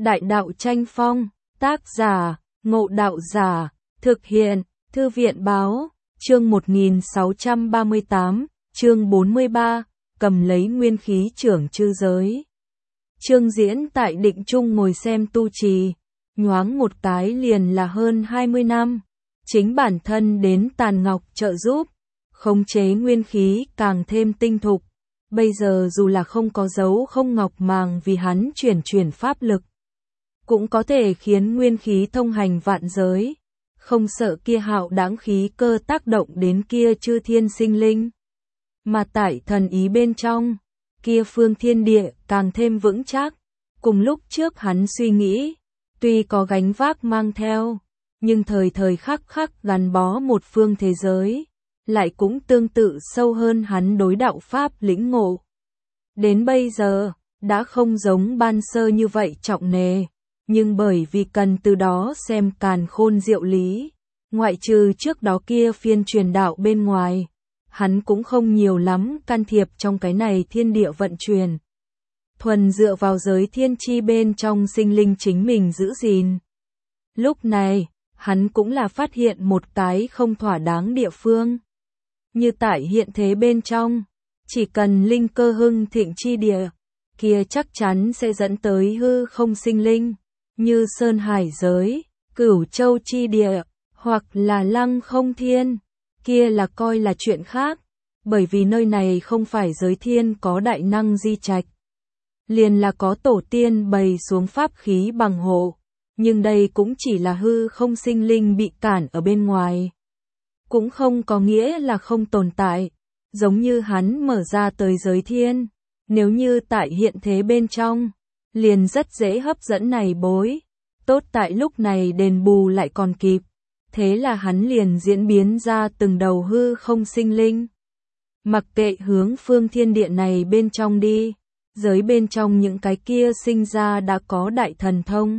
Đại đạo tranh phong, tác giả, Ngộ Đạo Giả, thực hiện, Thư viện báo, chương 1638, chương 43, cầm lấy nguyên khí trưởng chư giới. Trương Diễn tại Định Trung ngồi xem tu trì, nhoáng một cái liền là hơn 20 năm, chính bản thân đến Tàn Ngọc trợ giúp, khống chế nguyên khí càng thêm tinh thục. Bây giờ dù là không có dấu không ngọc màng vì hắn chuyển pháp lực, cũng có thể khiến nguyên khí thông hành vạn giới, không sợ kia hạo đáng khí cơ tác động đến kia chư thiên sinh linh. Mà tại thần ý bên trong, kia phương thiên địa càng thêm vững chắc, cùng lúc trước hắn suy nghĩ, tuy có gánh vác mang theo, nhưng thời thời khắc khắc gắn bó một phương thế giới, lại cũng tương tự sâu hơn hắn đối đạo pháp lĩnh ngộ. Đến bây giờ, đã không giống ban sơ như vậy trọng nề, nhưng bởi vì cần từ đó xem càn khôn diệu lý, ngoại trừ trước đó kia phiên truyền đạo bên ngoài, hắn cũng không nhiều lắm can thiệp trong cái này thiên địa vận chuyển. Thuần dựa vào giới thiên chi bên trong sinh linh chính mình giữ gìn. Lúc này, hắn cũng là phát hiện một cái không thỏa đáng địa phương. Như tại hiện thế bên trong, chỉ cần linh cơ hưng thịnh chi địa, kia chắc chắn sẽ dẫn tới hư không sinh linh, như Sơn Hải giới, Cửu Châu chi địa, hoặc là Lăng Không Thiên, kia là coi là chuyện khác, bởi vì nơi này không phải giới thiên có đại năng di trạch, liền là có tổ tiên bày xuống pháp khí bằng hộ, nhưng đây cũng chỉ là hư không sinh linh bị cản ở bên ngoài. Cũng không có nghĩa là không tồn tại, giống như hắn mở ra tới giới thiên, nếu như tại hiện thế bên trong, liền rất dễ hấp dẫn này bối, tốt tại lúc này đền bù lại còn kịp, thế là hắn liền diễn biến ra từng đầu hư không sinh linh. Mặc kệ hướng phương thiên địa này bên trong đi, giới bên trong những cái kia sinh ra đã có đại thần thông.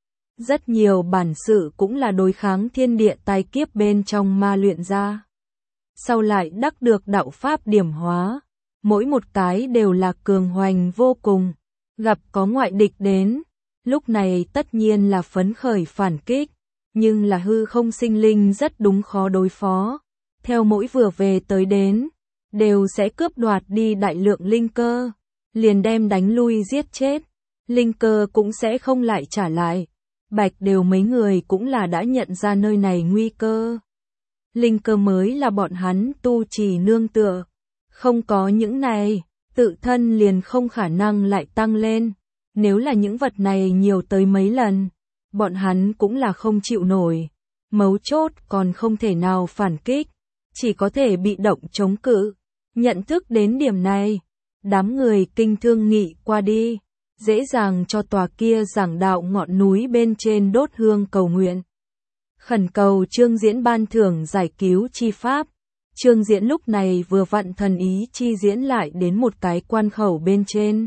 Rất nhiều bản sự cũng là đối kháng thiên địa tai kiếp bên trong ma luyện ra. Sau lại đắc được đạo pháp điểm hóa, mỗi một cái đều là cường hoành vô cùng, gặp có ngoại địch đến, lúc này tất nhiên là phấn khởi phản kích, nhưng là hư không sinh linh rất đúng khó đối phó, theo mỗi vừa về tới đến, đều sẽ cướp đoạt đi đại lượng linh cơ, liền đem đánh lui giết chết, linh cơ cũng sẽ không lại trả lại. Bạch đều mấy người cũng là đã nhận ra nơi này nguy cơ. Linh cơ mới là bọn hắn tu trì nương tựa. Không có những này, tự thân liền không khả năng lại tăng lên. Nếu là những vật này nhiều tới mấy lần, bọn hắn cũng là không chịu nổi. Mấu chốt còn không thể nào phản kích, chỉ có thể bị động chống cự. Nhận thức đến điểm này, đám người kinh thương nghị qua đi. Dễ dàng cho tòa kia giảng đạo ngọn núi bên trên đốt hương cầu nguyện. Khẩn cầu Trương Diễn ban thưởng giải cứu chi pháp. Trương Diễn lúc này vừa vặn thần ý chi diễn lại đến một cái quan khẩu bên trên.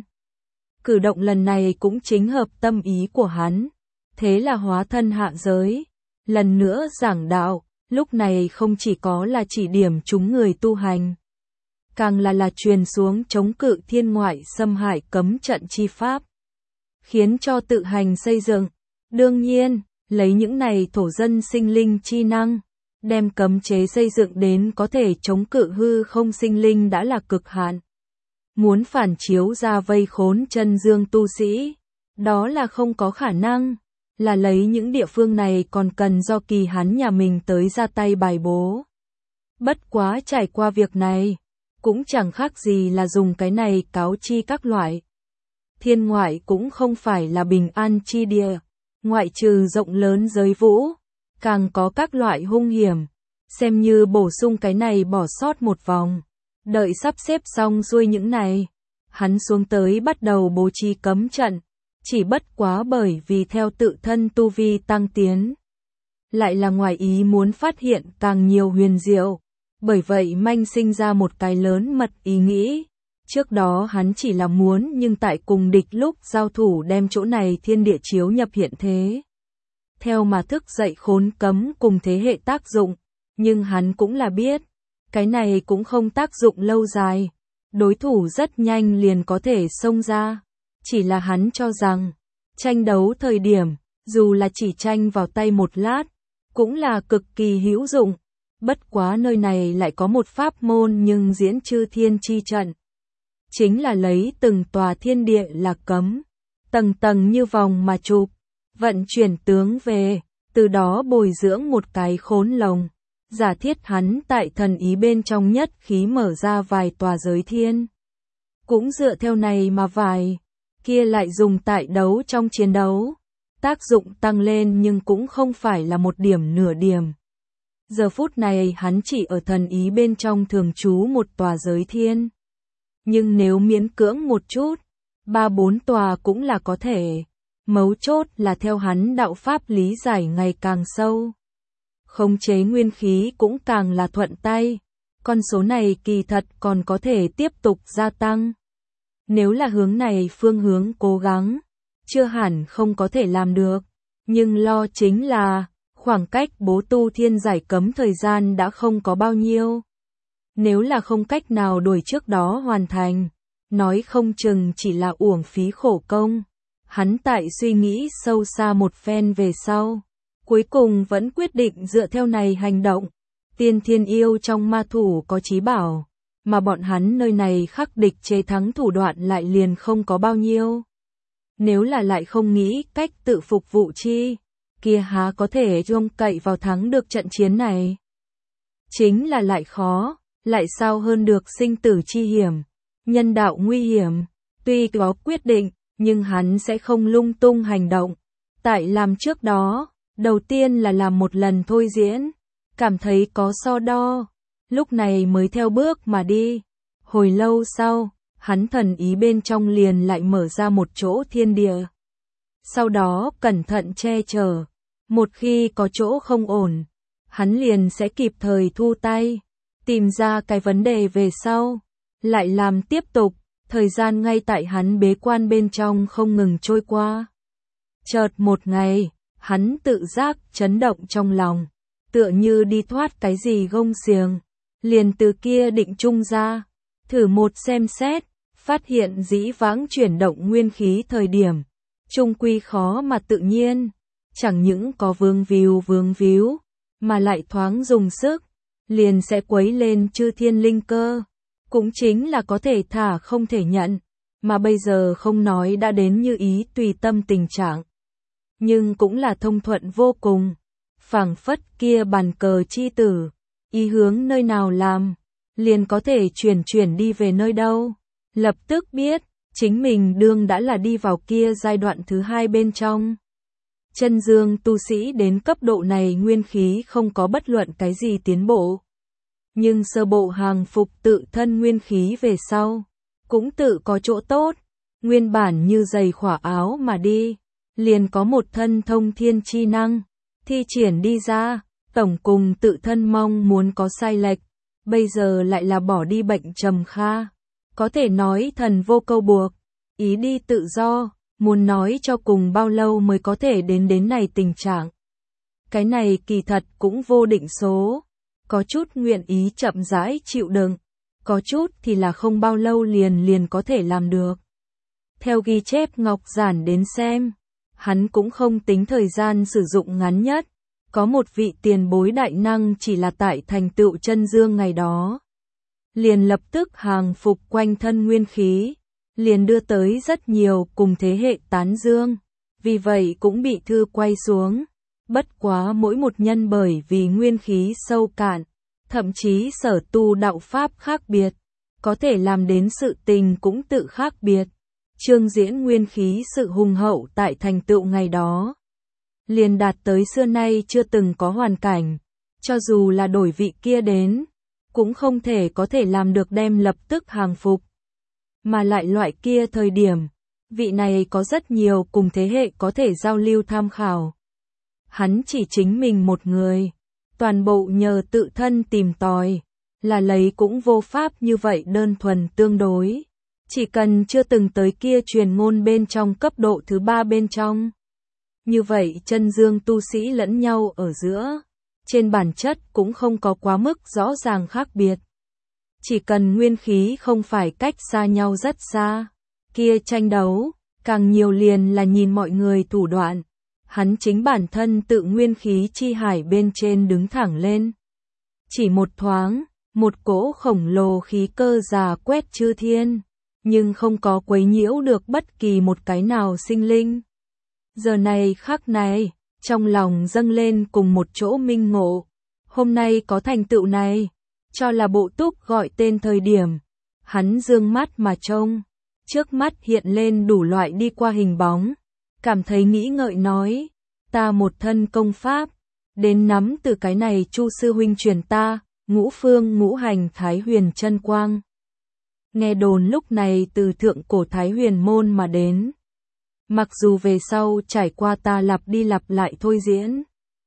Cử động lần này cũng chính hợp tâm ý của hắn. Thế là hóa thân hạ giới. Lần nữa giảng đạo, lúc này không chỉ có là chỉ điểm chúng người tu hành. Càng là truyền xuống chống cự thiên ngoại xâm hại cấm trận chi pháp, khiến cho tự hành xây dựng. Đương nhiên, lấy những này thổ dân sinh linh chi năng, đem cấm chế xây dựng đến có thể chống cự hư không sinh linh đã là cực hạn. Muốn phản chiếu ra vây khốn chân dương tu sĩ, đó là không có khả năng, là lấy những địa phương này còn cần do kỳ hắn nhà mình tới ra tay bài bố. Bất quá trải qua việc này, cũng chẳng khác gì là dùng cái này cáo chi các loại. Thiên ngoại cũng không phải là bình an chi địa, ngoại trừ rộng lớn giới vũ, càng có các loại hung hiểm, xem như bổ sung cái này bỏ sót một vòng. Đợi sắp xếp xong xuôi những này, hắn xuống tới bắt đầu bố trí cấm trận, chỉ bất quá bởi vì theo tự thân tu vi tăng tiến, lại là ngoài ý muốn phát hiện càng nhiều huyền diệu. Bởi vậy manh sinh ra một cái lớn mật ý nghĩ. Trước đó hắn chỉ là muốn nhưng tại cùng địch lúc giao thủ đem chỗ này thiên địa chiếu nhập hiện thế. Theo mà thức dậy khốn cấm cùng thế hệ tác dụng, nhưng hắn cũng là biết, cái này cũng không tác dụng lâu dài. Đối thủ rất nhanh liền có thể xông ra, chỉ là hắn cho rằng, Tranh đấu thời điểm, dù là chỉ tranh vào tay một lát, cũng là cực kỳ hữu dụng. Bất quá nơi này lại có một pháp môn nhưng diễn chư thiên chi trận. Chính là lấy từng tòa thiên địa là cấm, tầng tầng như vòng mà chụp, vận chuyển tướng về, từ đó bồi dưỡng một cái khốn lồng. Giả thiết hắn tại thần ý bên trong nhất khí mở ra vài tòa giới thiên. Cũng dựa theo này mà vài kia lại dùng tại đấu trong chiến đấu. Tác dụng tăng lên nhưng cũng không phải là một điểm nửa điểm. Giờ phút này hắn chỉ ở thần ý bên trong thường trú một tòa giới thiên. Nhưng nếu miễn cưỡng một chút, 3-4 tòa cũng là có thể. Mấu chốt là theo hắn đạo pháp lý giải ngày càng sâu. Khống chế nguyên khí cũng càng là thuận tay. Con số này kỳ thật còn có thể tiếp tục gia tăng. Nếu là hướng này phương hướng cố gắng, chưa hẳn không có thể làm được. Nhưng lo chính là, khoảng cách bố tu thiên giải cấm thời gian đã không có bao nhiêu. Nếu là không cách nào đuổi trước đó hoàn thành, nói không chừng chỉ là uổng phí khổ công. Hắn tại suy nghĩ sâu xa một phen về sau, cuối cùng vẫn quyết định dựa theo này hành động. Tiên thiên yêu trong ma thủ có chí bảo, mà bọn hắn nơi này khắc địch chế thắng thủ đoạn lại liền không có bao nhiêu. Nếu là lại không nghĩ cách tự phục vụ chi, kia há có thể trông cậy vào thắng được trận chiến này. Chính là lại khó, lại sao hơn được sinh tử chi hiểm, nhân đạo nguy hiểm, tuy có quyết định, nhưng hắn sẽ không lung tung hành động. Tại làm trước đó, đầu tiên là làm một lần thôi diễn, cảm thấy có so đo, lúc này mới theo bước mà đi. Hồi lâu sau, hắn thần ý bên trong liền lại mở ra một chỗ thiên địa. Sau đó cẩn thận che chở, một khi có chỗ không ổn, hắn liền sẽ kịp thời thu tay, tìm ra cái vấn đề về sau, lại làm tiếp tục. Thời gian ngay tại hắn bế quan bên trong không ngừng trôi qua. Chợt một ngày, hắn tự giác chấn động trong lòng, tựa như đi thoát cái gì gông xiềng, liền từ kia định trung ra, thử một xem xét, phát hiện dĩ vãng chuyển động nguyên khí thời điểm, trung quy khó mà tự nhiên, chẳng những có vương víu, mà lại thoáng dùng sức, liền sẽ quấy lên chư thiên linh cơ. Cũng chính là có thể thả không thể nhận, mà bây giờ không nói đã đến như ý tùy tâm tình trạng. Nhưng cũng là thông thuận vô cùng, phảng phất kia bàn cờ chi tử, ý hướng nơi nào làm, liền có thể chuyển đi về nơi đâu. Lập tức biết, chính mình đương đã là đi vào kia giai đoạn thứ hai bên trong. Chân dương tu sĩ đến cấp độ này nguyên khí không có bất luận cái gì tiến bộ. Nhưng sơ bộ hàng phục tự thân nguyên khí về sau, cũng tự có chỗ tốt, nguyên bản như giày khỏa áo mà đi, liền có một thân thông thiên chi năng, thi triển đi ra, tổng cùng tự thân mong muốn có sai lệch, bây giờ lại là bỏ đi bệnh trầm kha, có thể nói thần vô câu buộc, ý đi tự do, muốn nói cho cùng bao lâu mới có thể đến này tình trạng. Cái này kỳ thật cũng vô định số. Có chút nguyện ý chậm rãi chịu đựng, có chút thì là không bao lâu liền có thể làm được. Theo ghi chép Ngọc Giản đến xem, hắn cũng không tính thời gian sử dụng ngắn nhất, có một vị tiền bối đại năng chỉ là tại thành tựu chân dương ngày đó. Liền lập tức hàng phục quanh thân nguyên khí, liền đưa tới rất nhiều cùng thế hệ tán dương, vì vậy cũng bị thư quay xuống. Bất quá mỗi một nhân bởi vì nguyên khí sâu cạn, thậm chí sở tu đạo pháp khác biệt, có thể làm đến sự tình cũng tự khác biệt. Chương diễn nguyên khí sự hùng hậu tại thành tựu ngày đó, liền đạt tới xưa nay chưa từng có hoàn cảnh, cho dù là đổi vị kia đến, cũng không thể có thể làm được đem lập tức hàng phục. Mà lại loại kia thời điểm, vị này có rất nhiều cùng thế hệ có thể giao lưu tham khảo. Hắn chỉ chính mình một người, toàn bộ nhờ tự thân tìm tòi, là lấy cũng vô pháp như vậy đơn thuần tương đối. Chỉ cần chưa từng tới kia truyền ngôn bên trong cấp độ thứ 3 bên trong. Như vậy chân dương tu sĩ lẫn nhau ở giữa, trên bản chất cũng không có quá mức rõ ràng khác biệt. Chỉ cần nguyên khí không phải cách xa nhau rất xa, kia tranh đấu, càng nhiều liền là nhìn mọi người thủ đoạn. Hắn chính bản thân tự nguyên khí chi hải bên trên đứng thẳng lên. Chỉ một thoáng, một cỗ khổng lồ khí cơ già quét chư thiên, nhưng không có quấy nhiễu được bất kỳ một cái nào sinh linh. Giờ này khắc này, trong lòng dâng lên cùng một chỗ minh ngộ. Hôm nay có thành tựu này, cho là Bộ Túc gọi tên thời điểm. Hắn dương mắt mà trông, trước mắt hiện lên đủ loại đi qua hình bóng, cảm thấy nghĩ ngợi nói, ta một thân công pháp, đến nắm từ cái này Chu sư huynh truyền ta, Ngũ Phương Ngũ Hành Thái Huyền Chân Quang. Nghe đồn lúc này từ thượng cổ Thái Huyền môn mà đến. Mặc dù về sau trải qua ta lặp đi lặp lại thôi diễn,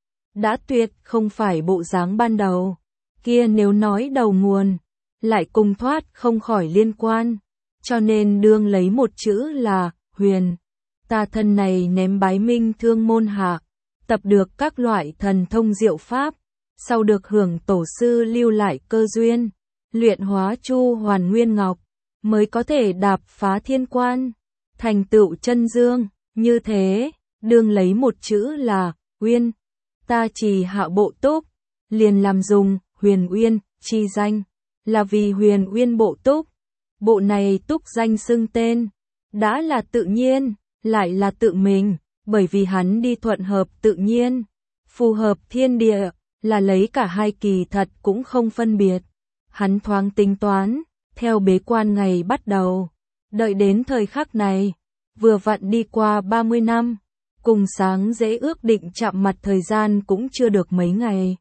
đã tuyệt không phải bộ dáng ban đầu, kia nếu nói đầu nguồn, lại cùng thoát không khỏi liên quan, cho nên đương lấy một chữ là huyền. Ta thân này ném bái minh thương môn hạ, tập được các loại thần thông diệu pháp, sau được hưởng tổ sư lưu lại cơ duyên, luyện hóa chu hoàn nguyên ngọc, mới có thể đạp phá thiên quan, thành tựu chân dương. Như thế, đương lấy một chữ là uyên. Ta chỉ hạ Bộ Túc, liền làm dùng huyền uyên chi danh, là vì huyền uyên Bộ Túc. Bộ này túc danh xưng tên, đã là tự nhiên, lại là tự mình, bởi vì hắn đi thuận hợp tự nhiên, phù hợp thiên địa, là lấy cả hai kỳ thật cũng không phân biệt. Hắn thoáng tính toán, theo bế quan ngày bắt đầu, đợi đến thời khắc này, vừa vặn đi qua 30 năm, cùng sáng dễ ước định chạm mặt thời gian cũng chưa được mấy ngày.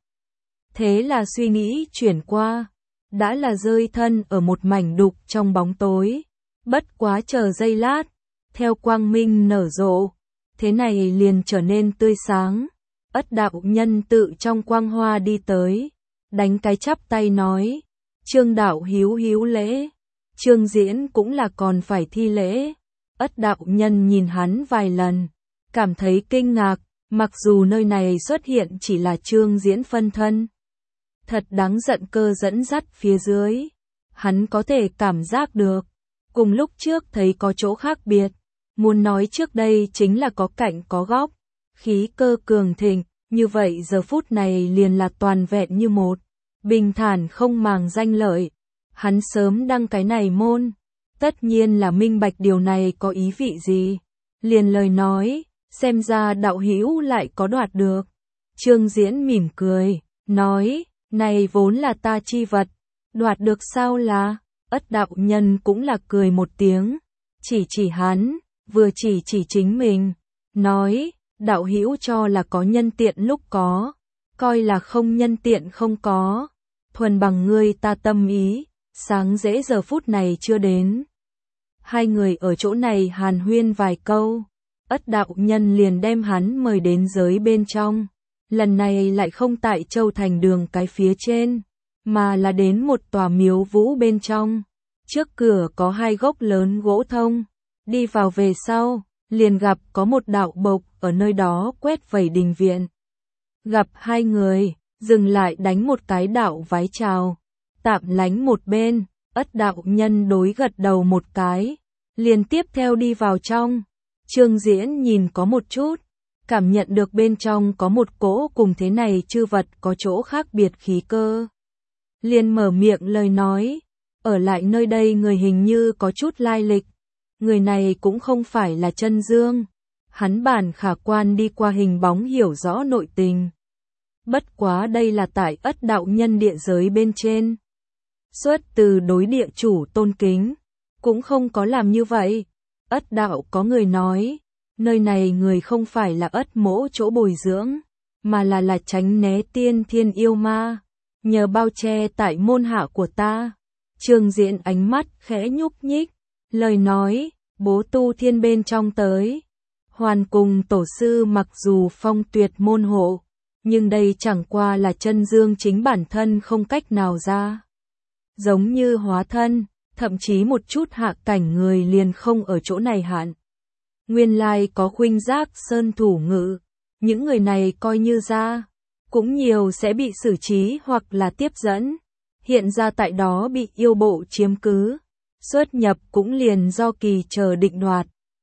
Thế là suy nghĩ chuyển qua, đã là rơi thân ở một mảnh đục trong bóng tối, bất quá chờ giây lát, theo quang minh nở rộ, thế này liền trở nên tươi sáng. Ất đạo nhân tự trong quang hoa đi tới, đánh cái chắp tay nói, Trương đạo hiếu hiếu lễ, Trương Diễn cũng là còn phải thi lễ. Ất đạo nhân nhìn hắn vài lần, cảm thấy kinh ngạc, mặc dù nơi này xuất hiện chỉ là Trương Diễn phân thân. Thật đáng giận cơ dẫn dắt phía dưới, hắn có thể cảm giác được, cùng lúc trước thấy có chỗ khác biệt, muốn nói trước đây chính là có cạnh có góc, khí cơ cường thịnh, như vậy giờ phút này liền là toàn vẹn như một, bình thản không màng danh lợi. Hắn sớm đăng cái này môn, tất nhiên là minh bạch điều này có ý vị gì, liền lời nói, xem ra đạo hữu lại có đoạt được. Trương Diễn mỉm cười, nói, này vốn là ta chi vật, đoạt được sao là. Ất đạo nhân cũng là cười một tiếng, chỉ hắn, vừa chỉ chính mình, nói, đạo hữu cho là có nhân tiện lúc có, coi là không nhân tiện không có, thuần bằng ngươi ta tâm ý, sáng dễ giờ phút này chưa đến. Hai người ở chỗ này hàn huyên vài câu, Ất đạo nhân liền đem hắn mời đến giới bên trong, lần này lại không tại Châu Thành đường cái phía trên, mà là đến một tòa miếu vũ bên trong. Trước cửa có hai gốc lớn gỗ thông, đi vào về sau, liền gặp có một đạo bộc ở nơi đó quét vẩy đình viện. Gặp hai người, dừng lại đánh một cái đạo vái chào, tạm lánh một bên. Ất đạo nhân đối gật đầu một cái, liền tiếp theo đi vào trong. Trương Diễn nhìn có một chút, cảm nhận được bên trong có một cỗ cùng thế này chư vật có chỗ khác biệt khí cơ. Liền mở miệng lời nói, ở lại nơi đây người hình như có chút lai lịch, người này cũng không phải là chân dương, hắn bản khả quan đi qua hình bóng hiểu rõ nội tình. Bất quá đây là tại Ất đạo nhân địa giới bên trên. Xuất từ đối địa chủ tôn kính, cũng không có làm như vậy. Ất đạo có người nói, nơi này người không phải là Ất mỗ chỗ bồi dưỡng, mà là tránh né tiên thiên yêu ma, nhờ bao che tại môn hạ của ta. Trương Diễn ánh mắt khẽ nhúc nhích, lời nói, bố tu thiên bên trong tới. Hoàn cùng tổ sư mặc dù phong tuyệt môn hộ, nhưng đây chẳng qua là chân dương chính bản thân không cách nào ra. Giống như hóa thân, thậm chí một chút hạ cảnh người liền không ở chỗ này hạn. Nguyên lai có khuynh giác sơn thủ ngự, những người này coi như ra, cũng nhiều sẽ bị xử trí hoặc là tiếp dẫn. Hiện ra tại đó bị yêu bộ chiếm cứ, xuất nhập cũng liền do kỳ chờ định đoạt.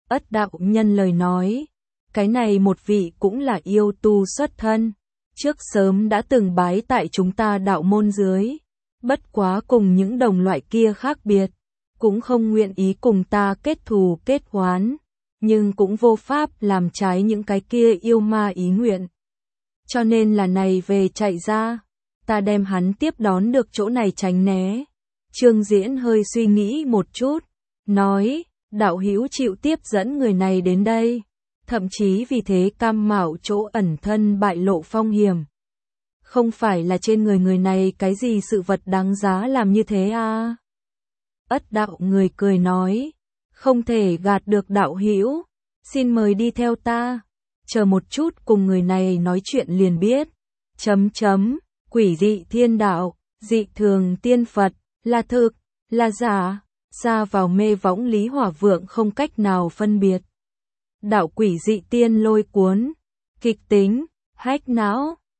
Ất đạo nhân lời nói, cái này một vị cũng là yêu tu xuất thân, trước sớm đã từng bái tại chúng ta đạo môn dưới, bất quá cùng những đồng loại kia khác biệt, cũng không nguyện ý cùng ta kết thù kết oán, nhưng cũng vô pháp làm trái những cái kia yêu ma ý nguyện. Cho nên là này về chạy ra, ta đem hắn tiếp đón được chỗ này tránh né. Trương Diễn hơi suy nghĩ một chút, nói, đạo hữu chịu tiếp dẫn người này đến đây, thậm chí vì thế cam mạo chỗ ẩn thân bại lộ phong hiểm. Không phải là trên người này cái gì sự vật đáng giá làm như thế à? Ất đạo người cười nói, không thể gạt được đạo hữu, xin mời đi theo ta, chờ một chút cùng người này nói chuyện liền biết. Quỷ dị thiên đạo, dị thường tiên Phật, là thực, là giả, xa vào mê võng Lý Hỏa Vượng không cách nào phân biệt. Đạo quỷ dị tiên lôi cuốn, kịch tính, hách não.